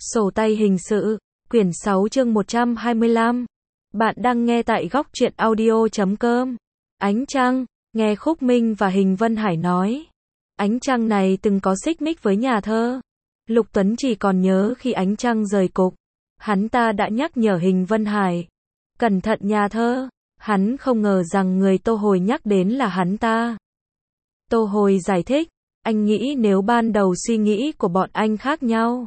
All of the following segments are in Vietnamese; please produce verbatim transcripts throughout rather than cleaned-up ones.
Sổ tay hình sự, quyển sáu chương một trăm hai mươi lăm. Bạn đang nghe tại góc truyện audio chấm com. Ánh Trăng, nghe Khúc Minh và Hình Vân Hải nói. Ánh Trăng này từng có xích mích với nhà thơ. Lục Tuấn chỉ còn nhớ khi Ánh Trăng rời cục, hắn ta đã nhắc nhở Hình Vân Hải. Cẩn thận nhà thơ, hắn không ngờ rằng người Tô Hồi nhắc đến là hắn ta. Tô Hồi giải thích, anh nghĩ nếu ban đầu suy nghĩ của bọn anh khác nhau.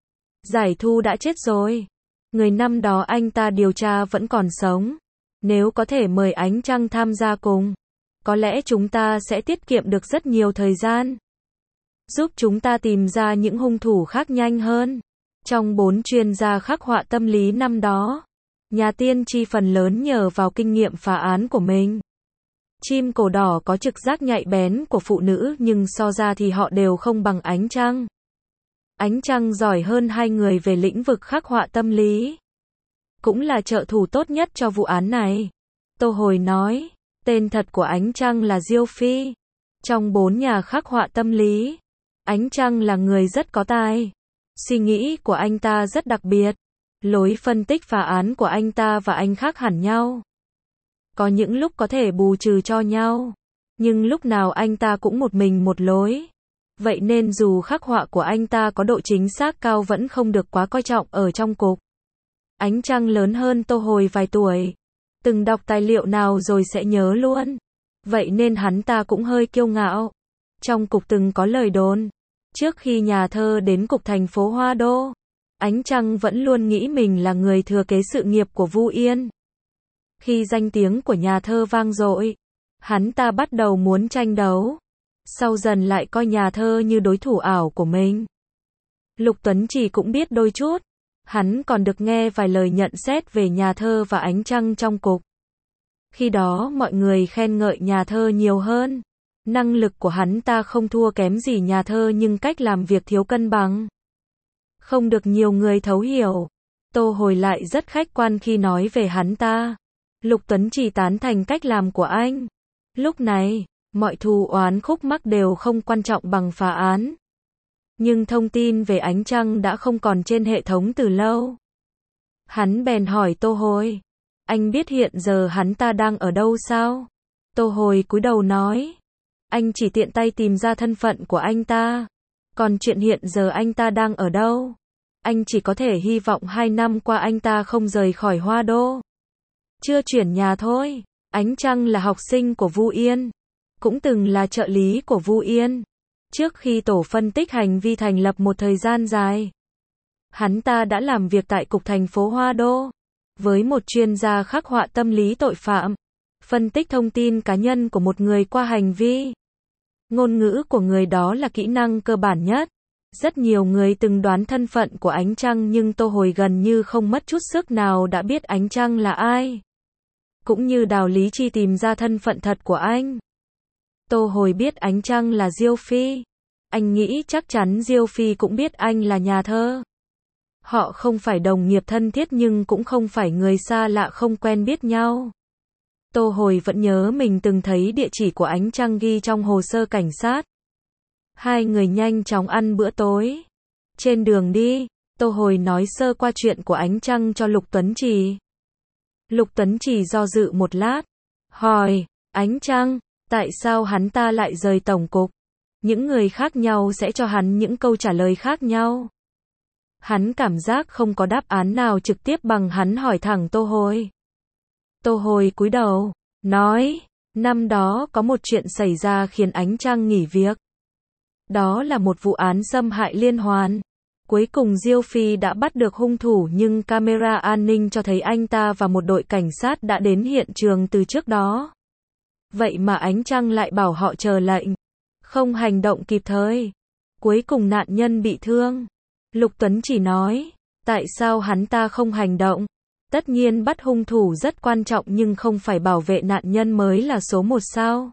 Giải Thu đã chết rồi. Người năm đó anh ta điều tra vẫn còn sống. Nếu có thể mời Ánh Trăng tham gia cùng, có lẽ chúng ta sẽ tiết kiệm được rất nhiều thời gian. Giúp chúng ta tìm ra những hung thủ khác nhanh hơn. Trong bốn chuyên gia khắc họa tâm lý năm đó, nhà tiên tri phần lớn nhờ vào kinh nghiệm phá án của mình. Chim cổ đỏ có trực giác nhạy bén của phụ nữ nhưng so ra thì họ đều không bằng Ánh Trăng. Ánh Trăng giỏi hơn hai người về lĩnh vực khắc họa tâm lý. Cũng là trợ thủ tốt nhất cho vụ án này. Tô Hồi nói, tên thật của Ánh Trăng là Diêu Phi. Trong bốn nhà khắc họa tâm lý, Ánh Trăng là người rất có tài. Suy nghĩ của anh ta rất đặc biệt. Lối phân tích phá án của anh ta và anh khác hẳn nhau. Có những lúc có thể bù trừ cho nhau, nhưng lúc nào anh ta cũng một mình một lối. Vậy nên dù khắc họa của anh ta có độ chính xác cao vẫn không được quá coi trọng ở trong cục. Ánh Trăng lớn hơn Tô Hồi vài tuổi. Từng đọc tài liệu nào rồi sẽ nhớ luôn. Vậy nên hắn ta cũng hơi kiêu ngạo. Trong cục từng có lời đồn. Trước khi nhà thơ đến cục thành phố Hoa Đô, Ánh Trăng vẫn luôn nghĩ mình là người thừa kế sự nghiệp của Vu Yên. Khi danh tiếng của nhà thơ vang dội, hắn ta bắt đầu muốn tranh đấu. Sau dần lại coi nhà thơ như đối thủ ảo của mình. Lục Tuấn Chỉ cũng biết đôi chút. Hắn còn được nghe vài lời nhận xét về nhà thơ và Ánh Trăng trong cục. Khi đó mọi người khen ngợi nhà thơ nhiều hơn. Năng lực của hắn ta không thua kém gì nhà thơ nhưng cách làm việc thiếu cân bằng. Không được nhiều người thấu hiểu. Tô Hồi lại rất khách quan khi nói về hắn ta. Lục Tuấn Chỉ tán thành cách làm của anh. Lúc này, mọi thù oán khúc mắc đều không quan trọng bằng phá án. Nhưng thông tin về Ánh Trăng đã không còn trên hệ thống từ lâu. Hắn bèn hỏi Tô Hồi. Anh biết hiện giờ hắn ta đang ở đâu sao? Tô Hồi cúi đầu nói. Anh chỉ tiện tay tìm ra thân phận của anh ta. Còn chuyện hiện giờ anh ta đang ở đâu? Anh chỉ có thể hy vọng hai năm qua anh ta không rời khỏi Hoa Đô. Chưa chuyển nhà thôi. Ánh Trăng là học sinh của Vu Yên. Cũng từng là trợ lý của Vu Yên. Trước khi tổ phân tích hành vi thành lập một thời gian dài, hắn ta đã làm việc tại cục thành phố Hoa Đô, với một chuyên gia khắc họa tâm lý tội phạm, phân tích thông tin cá nhân của một người qua hành vi. Ngôn ngữ của người đó là kỹ năng cơ bản nhất. Rất nhiều người từng đoán thân phận của Ánh Trăng nhưng Tô Hồi gần như không mất chút sức nào đã biết Ánh Trăng là ai. Cũng như Đào Lý Chi tìm ra thân phận thật của anh. Tô Hồi biết Ánh Trăng là Diêu Phi. Anh nghĩ chắc chắn Diêu Phi cũng biết anh là nhà thơ. Họ không phải đồng nghiệp thân thiết nhưng cũng không phải người xa lạ không quen biết nhau. Tô Hồi vẫn nhớ mình từng thấy địa chỉ của Ánh Trăng ghi trong hồ sơ cảnh sát. Hai người nhanh chóng ăn bữa tối. Trên đường đi, Tô Hồi nói sơ qua chuyện của Ánh Trăng cho Lục Tuấn Chỉ. Lục Tuấn Chỉ do dự một lát. Hỏi, Ánh Trăng, tại sao hắn ta lại rời tổng cục? Những người khác nhau sẽ cho hắn những câu trả lời khác nhau. Hắn cảm giác không có đáp án nào trực tiếp bằng hắn hỏi thẳng Tô Hồi. Tô Hồi cúi đầu, nói, năm đó có một chuyện xảy ra khiến Ánh Trăng nghỉ việc. Đó là một vụ án xâm hại liên hoàn. Cuối cùng Diêu Phi đã bắt được hung thủ nhưng camera an ninh cho thấy anh ta và một đội cảnh sát đã đến hiện trường từ trước đó. Vậy mà Ánh Trăng lại bảo họ chờ lệnh, không hành động kịp thời. Cuối cùng nạn nhân bị thương. Lục Tuấn Chỉ nói, tại sao hắn ta không hành động? Tất nhiên bắt hung thủ rất quan trọng nhưng không phải bảo vệ nạn nhân mới là số một sao?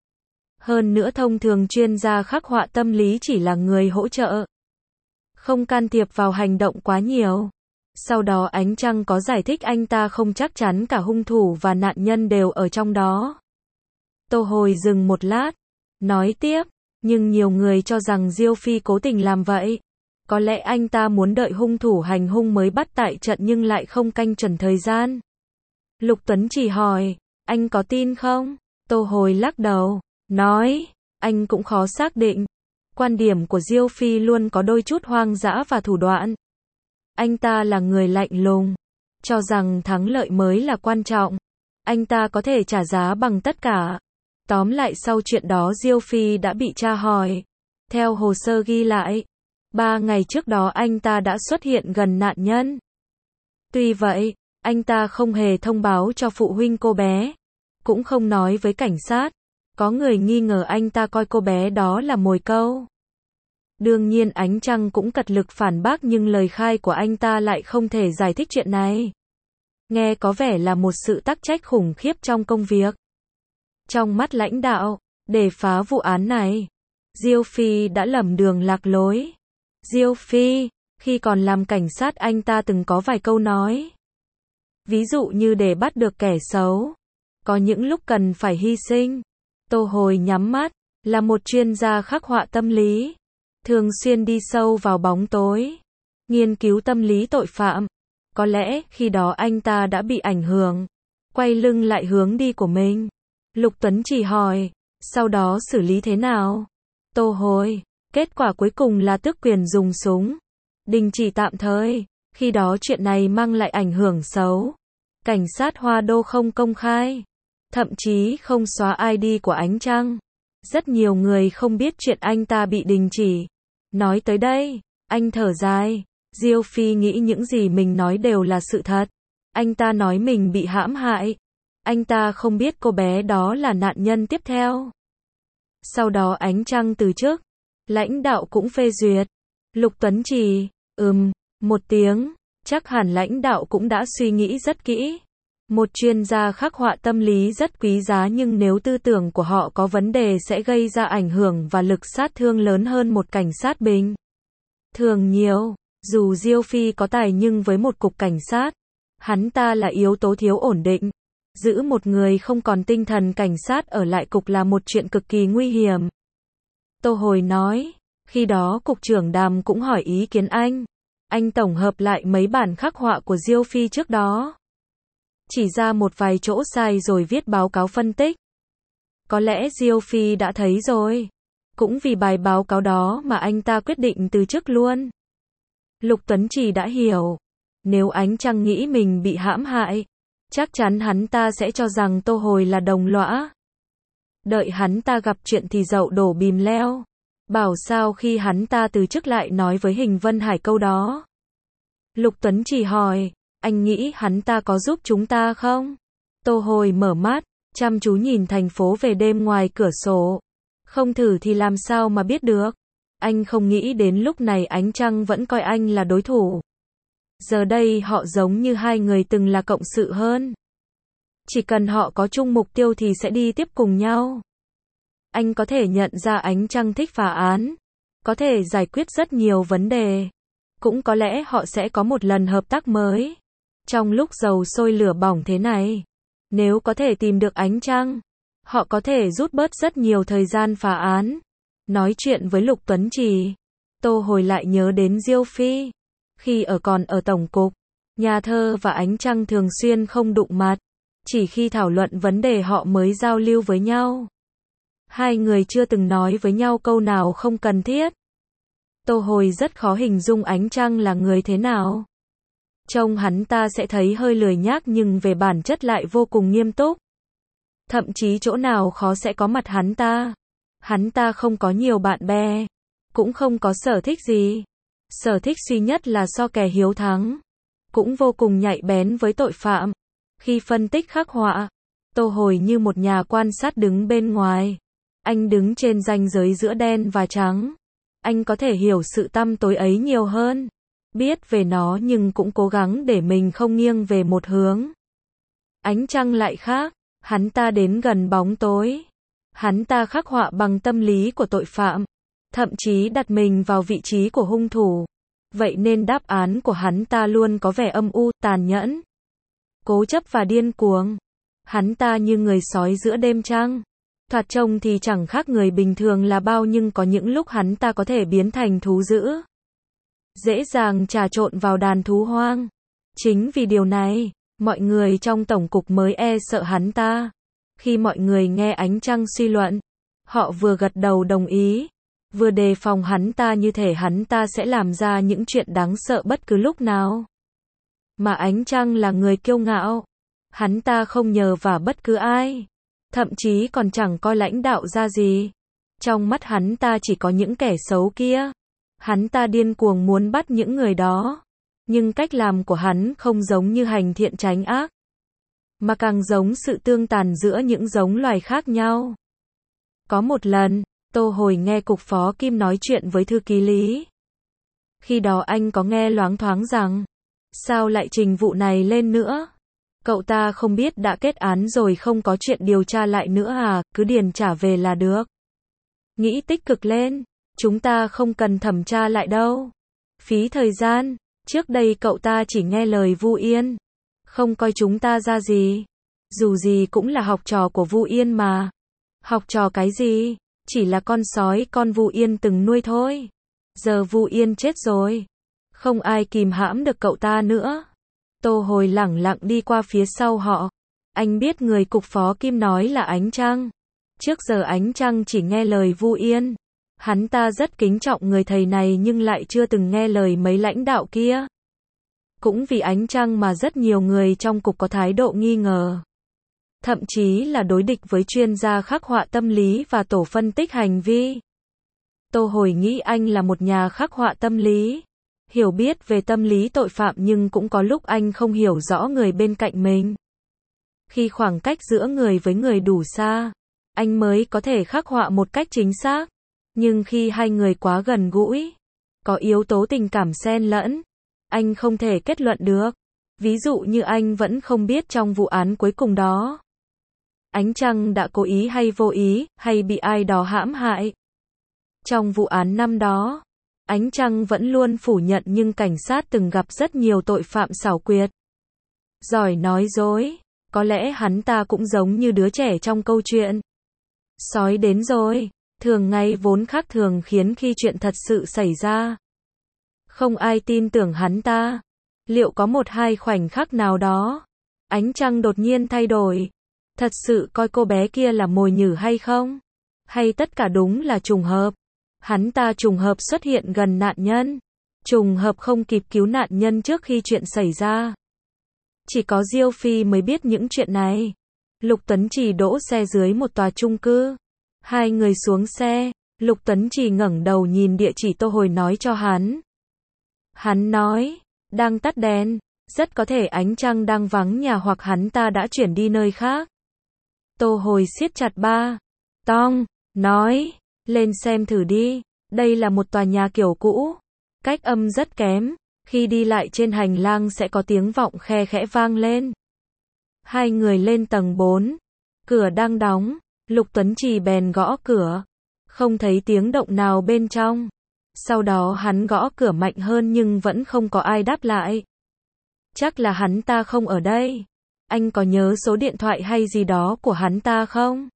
Hơn nữa thông thường chuyên gia khắc họa tâm lý chỉ là người hỗ trợ, không can thiệp vào hành động quá nhiều. Sau đó Ánh Trăng có giải thích anh ta không chắc chắn cả hung thủ và nạn nhân đều ở trong đó. Tô Hồi dừng một lát, nói tiếp, nhưng nhiều người cho rằng Diêu Phi cố tình làm vậy. Có lẽ anh ta muốn đợi hung thủ hành hung mới bắt tại trận nhưng lại không canh chuẩn thời gian. Lục Tuấn chỉ hỏi, anh có tin không? Tô Hồi lắc đầu, nói, anh cũng khó xác định. Quan điểm của Diêu Phi luôn có đôi chút hoang dã và thủ đoạn. Anh ta là người lạnh lùng, cho rằng thắng lợi mới là quan trọng. Anh ta có thể trả giá bằng tất cả. Tóm lại sau chuyện đó Diêu Phi đã bị tra hỏi. Theo hồ sơ ghi lại, ba ngày trước đó anh ta đã xuất hiện gần nạn nhân. Tuy vậy, anh ta không hề thông báo cho phụ huynh cô bé, cũng không nói với cảnh sát. Có người nghi ngờ anh ta coi cô bé đó là mồi câu. Đương nhiên Ánh Trăng cũng cật lực phản bác nhưng lời khai của anh ta lại không thể giải thích chuyện này. Nghe có vẻ là một sự tắc trách khủng khiếp trong công việc. Trong mắt lãnh đạo, để phá vụ án này, Diêu Phi đã lầm đường lạc lối. Diêu Phi, khi còn làm cảnh sát anh ta từng có vài câu nói. Ví dụ như để bắt được kẻ xấu, có những lúc cần phải hy sinh. Tô Hồi nhắm mắt, là một chuyên gia khắc họa tâm lý, thường xuyên đi sâu vào bóng tối, nghiên cứu tâm lý tội phạm. Có lẽ khi đó anh ta đã bị ảnh hưởng, quay lưng lại hướng đi của mình. Lục Tuấn chỉ hỏi, sau đó xử lý thế nào? Tô Hồi, kết quả cuối cùng là tước quyền dùng súng, đình chỉ tạm thời. Khi đó chuyện này mang lại ảnh hưởng xấu. Cảnh sát Hoa Đô không công khai, thậm chí không xóa i đê của Ánh Trăng. Rất nhiều người không biết chuyện anh ta bị đình chỉ. Nói tới đây, anh thở dài. Diêu Phi nghĩ những gì mình nói đều là sự thật. Anh ta nói mình bị hãm hại. Anh ta không biết cô bé đó là nạn nhân tiếp theo. Sau đó Ánh Trăng từ chức. Lãnh đạo cũng phê duyệt. Lục Tuấn Trì, ừm, một tiếng. Chắc hẳn lãnh đạo cũng đã suy nghĩ rất kỹ. Một chuyên gia khắc họa tâm lý rất quý giá nhưng nếu tư tưởng của họ có vấn đề sẽ gây ra ảnh hưởng và lực sát thương lớn hơn một cảnh sát bình thường nhiều. Dù Diêu Phi có tài nhưng với một cục cảnh sát, hắn ta là yếu tố thiếu ổn định. Giữ một người không còn tinh thần cảnh sát ở lại cục là một chuyện cực kỳ nguy hiểm. Tô Hồi nói, khi đó cục trưởng Đàm cũng hỏi ý kiến anh. Anh tổng hợp lại mấy bản khắc họa của Diêu Phi trước đó, chỉ ra một vài chỗ sai rồi viết báo cáo phân tích. Có lẽ Diêu Phi đã thấy rồi. Cũng vì bài báo cáo đó mà anh ta quyết định từ chức luôn. Lục Tuấn Trì đã hiểu. Nếu Ánh Trăng nghĩ mình bị hãm hại, chắc chắn hắn ta sẽ cho rằng Tô Hồi là đồng lõa. Đợi hắn ta gặp chuyện thì dậu đổ bìm leo. Bảo sao khi hắn ta từ chức lại nói với Hình Vân Hải câu đó. Lục Tuấn Trì hỏi, anh nghĩ hắn ta có giúp chúng ta không? Tô Hồi mở mắt, chăm chú nhìn thành phố về đêm ngoài cửa sổ. Không thử thì làm sao mà biết được. Anh không nghĩ đến lúc này Ánh Trăng vẫn coi anh là đối thủ. Giờ đây họ giống như hai người từng là cộng sự hơn. Chỉ cần họ có chung mục tiêu thì sẽ đi tiếp cùng nhau. Anh có thể nhận ra Ánh Trăng thích phá án, có thể giải quyết rất nhiều vấn đề. Cũng có lẽ họ sẽ có một lần hợp tác mới. Trong lúc dầu sôi lửa bỏng thế này, nếu có thể tìm được Ánh Trăng, họ có thể rút bớt rất nhiều thời gian phá án. Nói chuyện với Lục Tuấn Trì, Tô Hồi lại nhớ đến Diêu Phi. Khi ở còn ở tổng cục, Nhà Thơ và Ánh Trăng thường xuyên không đụng mặt. Chỉ khi thảo luận vấn đề họ mới giao lưu với nhau. Hai người chưa từng nói với nhau câu nào không cần thiết. Tô Hồi rất khó hình dung Ánh Trăng là người thế nào. Trông hắn ta sẽ thấy hơi lười nhác nhưng về bản chất lại vô cùng nghiêm túc. Thậm chí chỗ nào khó sẽ có mặt hắn ta. Hắn ta không có nhiều bạn bè, cũng không có sở thích gì. Sở thích duy nhất là so kè hiếu thắng. Cũng vô cùng nhạy bén với tội phạm. Khi phân tích khắc họa, Tô Hồi như một nhà quan sát đứng bên ngoài. Anh đứng trên ranh giới giữa đen và trắng. Anh có thể hiểu sự tăm tối ấy nhiều hơn. Biết về nó nhưng cũng cố gắng để mình không nghiêng về một hướng. Ánh Trăng lại khác. Hắn ta đến gần bóng tối. Hắn ta khắc họa bằng tâm lý của tội phạm. Thậm chí đặt mình vào vị trí của hung thủ. Vậy nên đáp án của hắn ta luôn có vẻ âm u, tàn nhẫn, cố chấp và điên cuồng. Hắn ta như người sói giữa đêm trăng. Thoạt trông thì chẳng khác người bình thường là bao nhưng có những lúc hắn ta có thể biến thành thú dữ. dễ dàng trà trộn vào đàn thú hoang. Chính vì điều này, mọi người trong tổng cục mới e sợ hắn ta. Khi mọi người nghe Ánh Trăng suy luận, họ vừa gật đầu đồng ý, vừa đề phòng hắn ta như thể hắn ta sẽ làm ra những chuyện đáng sợ bất cứ lúc nào. Mà Ánh Trăng là người kiêu ngạo, hắn ta không nhờ vả bất cứ ai, thậm chí còn chẳng coi lãnh đạo ra gì. Trong mắt hắn ta chỉ có những kẻ xấu kia. Hắn ta điên cuồng muốn bắt những người đó, nhưng cách làm của hắn không giống như hành thiện tránh ác, mà càng giống sự tương tàn giữa những giống loài khác nhau. Có một lần, Tô Hồi nghe cục phó Kim nói chuyện với thư ký Lý. Khi đó anh có nghe loáng thoáng rằng, sao lại trình vụ này lên nữa? Cậu ta không biết đã kết án rồi không có chuyện điều tra lại nữa à, cứ điền trả về là được. Nghĩ tích cực lên, chúng ta không cần thẩm tra lại đâu. Phí thời gian, trước đây cậu ta chỉ nghe lời Vu Yên, không coi chúng ta ra gì. Dù gì cũng là học trò của Vu Yên mà. Học trò cái gì? Chỉ là con sói con Vu Yên từng nuôi thôi. Giờ Vu Yên chết rồi, không ai kìm hãm được cậu ta nữa. Tô Hồi lẳng lặng đi qua phía sau họ. Anh biết người cục phó Kim nói là Ánh Trăng. Trước giờ Ánh Trăng chỉ nghe lời Vu Yên. Hắn ta rất kính trọng người thầy này nhưng lại chưa từng nghe lời mấy lãnh đạo kia. Cũng vì Ánh Trăng mà rất nhiều người trong cục có thái độ nghi ngờ. Thậm chí là đối địch với chuyên gia khắc họa tâm lý và tổ phân tích hành vi. Tô Hồi nghĩ anh là một nhà khắc họa tâm lý, hiểu biết về tâm lý tội phạm nhưng cũng có lúc anh không hiểu rõ người bên cạnh mình. Khi khoảng cách giữa người với người đủ xa, anh mới có thể khắc họa một cách chính xác. Nhưng khi hai người quá gần gũi, có yếu tố tình cảm xen lẫn, anh không thể kết luận được. Ví dụ như anh vẫn không biết trong vụ án cuối cùng đó, Ánh Trăng đã cố ý hay vô ý, hay bị ai đó hãm hại. Trong vụ án năm đó, Ánh Trăng vẫn luôn phủ nhận nhưng cảnh sát từng gặp rất nhiều tội phạm xảo quyệt, giỏi nói dối. Có lẽ hắn ta cũng giống như đứa trẻ trong câu chuyện. Sói đến rồi, thường ngày vốn khác thường khiến khi chuyện thật sự xảy ra, không ai tin tưởng hắn ta. Liệu có một hai khoảnh khắc nào đó, Ánh Trăng đột nhiên thay đổi, thật sự coi cô bé kia là mồi nhử hay không? Hay tất cả đúng là trùng hợp? Hắn ta trùng hợp xuất hiện gần nạn nhân, trùng hợp không kịp cứu nạn nhân trước khi chuyện xảy ra. Chỉ có Diêu Phi mới biết những chuyện này. Lục Tuấn Trì đỗ xe dưới một tòa chung cư. Hai người xuống xe, Lục Tuấn Trì ngẩng đầu nhìn địa chỉ Tô Hồi nói cho hắn. Hắn nói, đang tắt đèn, rất có thể Ánh Trăng đang vắng nhà hoặc hắn ta đã chuyển đi nơi khác. Tô Hồi siết chặt ba tong, nói, lên xem thử đi, đây là một tòa nhà kiểu cũ, cách âm rất kém, khi đi lại trên hành lang sẽ có tiếng vọng khe khẽ vang lên. Hai người lên tầng bốn, cửa đang đóng, Lục Tuấn Trì bèn gõ cửa, không thấy tiếng động nào bên trong. Sau đó hắn gõ cửa mạnh hơn nhưng vẫn không có ai đáp lại. Chắc là hắn ta không ở đây. Anh có nhớ số điện thoại hay gì đó của hắn ta không?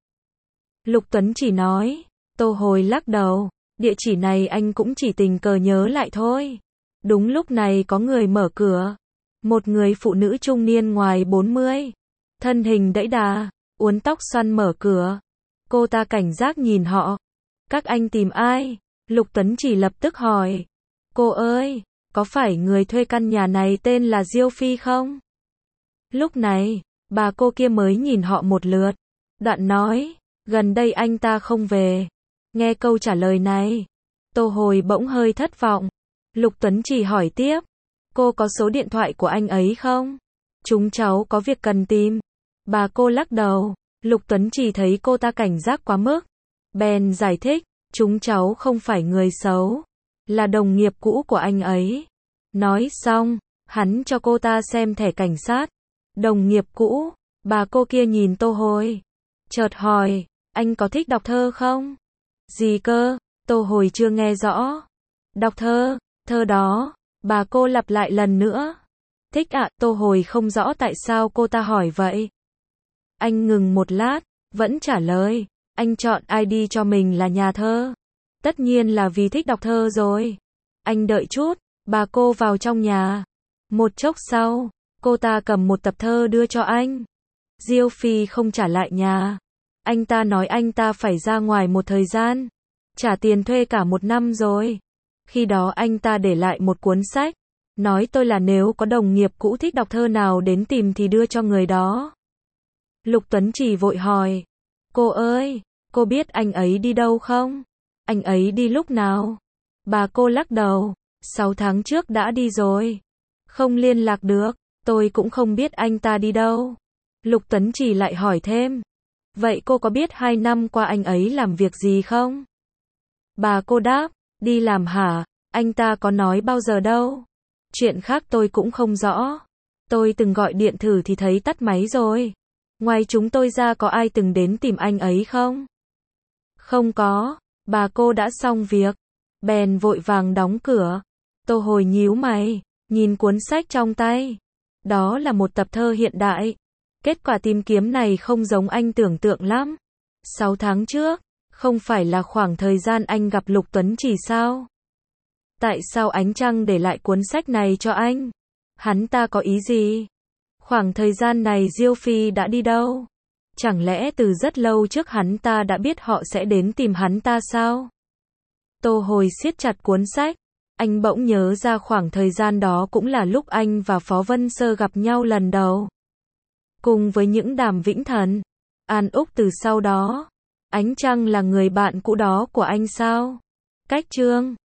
Lục Tuấn Trì nói. Tô Hồi lắc đầu, địa chỉ này anh cũng chỉ tình cờ nhớ lại thôi. Đúng lúc này có người mở cửa. Một người phụ nữ trung niên ngoài bốn mươi, thân hình đẫy đà, uốn tóc xoăn mở cửa. Cô ta cảnh giác nhìn họ. Các anh tìm ai? Lục Tuấn Trì lập tức hỏi. Cô ơi, có phải người thuê căn nhà này tên là Diêu Phi không? Lúc này, bà cô kia mới nhìn họ một lượt. Đoạn nói, gần đây anh ta không về. Nghe câu trả lời này, Tô Hồi bỗng hơi thất vọng. Lục Tuấn Trì hỏi tiếp, cô có số điện thoại của anh ấy không? Chúng cháu có việc cần tìm. Bà cô lắc đầu. Lục Tuấn Trì thấy cô ta cảnh giác quá mức, bèn giải thích, chúng cháu không phải người xấu, là đồng nghiệp cũ của anh ấy. Nói xong, hắn cho cô ta xem thẻ cảnh sát. Đồng nghiệp cũ? Bà cô kia nhìn Tô Hồi, chợt hỏi, anh có thích đọc thơ không? Gì cơ? Tô Hồi chưa nghe rõ. Đọc thơ, thơ đó. Bà cô lặp lại lần nữa. Thích ạ. Tô Hồi không rõ tại sao cô ta hỏi vậy. Anh ngừng một lát, vẫn trả lời, anh chọn i đê cho mình là nhà thơ. Tất nhiên là vì thích đọc thơ rồi. Anh đợi chút, Bà cô vào trong nhà. Một chốc sau, cô ta cầm một tập thơ đưa cho anh. Diêu Phi không trả lại nhà. Anh ta nói anh ta phải ra ngoài một thời gian. Trả tiền thuê cả một năm rồi. Khi đó anh ta để lại một cuốn sách. Nói tôi là nếu có đồng nghiệp cũ thích đọc thơ nào đến tìm thì đưa cho người đó. Lục Tuấn Chỉ vội hỏi. Cô ơi, cô biết anh ấy đi đâu không? Anh ấy đi lúc nào? Bà cô lắc đầu. Sáu tháng trước đã đi rồi. Không liên lạc được. Tôi cũng không biết anh ta đi đâu. Lục Tuấn Chỉ lại hỏi thêm. Vậy cô có biết hai năm qua anh ấy làm việc gì không? Bà cô đáp. Đi làm hả? Anh ta có nói bao giờ đâu. Chuyện khác tôi cũng không rõ. Tôi từng gọi điện thử thì thấy tắt máy rồi. Ngoài chúng tôi ra có ai từng đến tìm anh ấy không? Không có. Bà cô đã xong việc. Bèn vội vàng đóng cửa. Tô Hồi nhíu mày, nhìn cuốn sách trong tay. Đó là một tập thơ hiện đại. Kết quả tìm kiếm này không giống anh tưởng tượng lắm. Sáu tháng trước, không phải là khoảng thời gian anh gặp Lục Tuấn Chỉ sao? Tại sao Ánh Trăng để lại cuốn sách này cho anh? Hắn ta có ý gì? Khoảng thời gian này Diêu Phi đã đi đâu? Chẳng lẽ từ rất lâu trước hắn ta đã biết họ sẽ đến tìm hắn ta sao? Tô Hồi siết chặt cuốn sách. Anh bỗng nhớ ra khoảng thời gian đó cũng là lúc anh và Phó Vân Sơ gặp nhau lần đầu. Cùng với những Đàm Vĩnh Thần, An Úc từ sau đó. Ánh Trăng là người bạn cũ đó của anh sao? Cách chương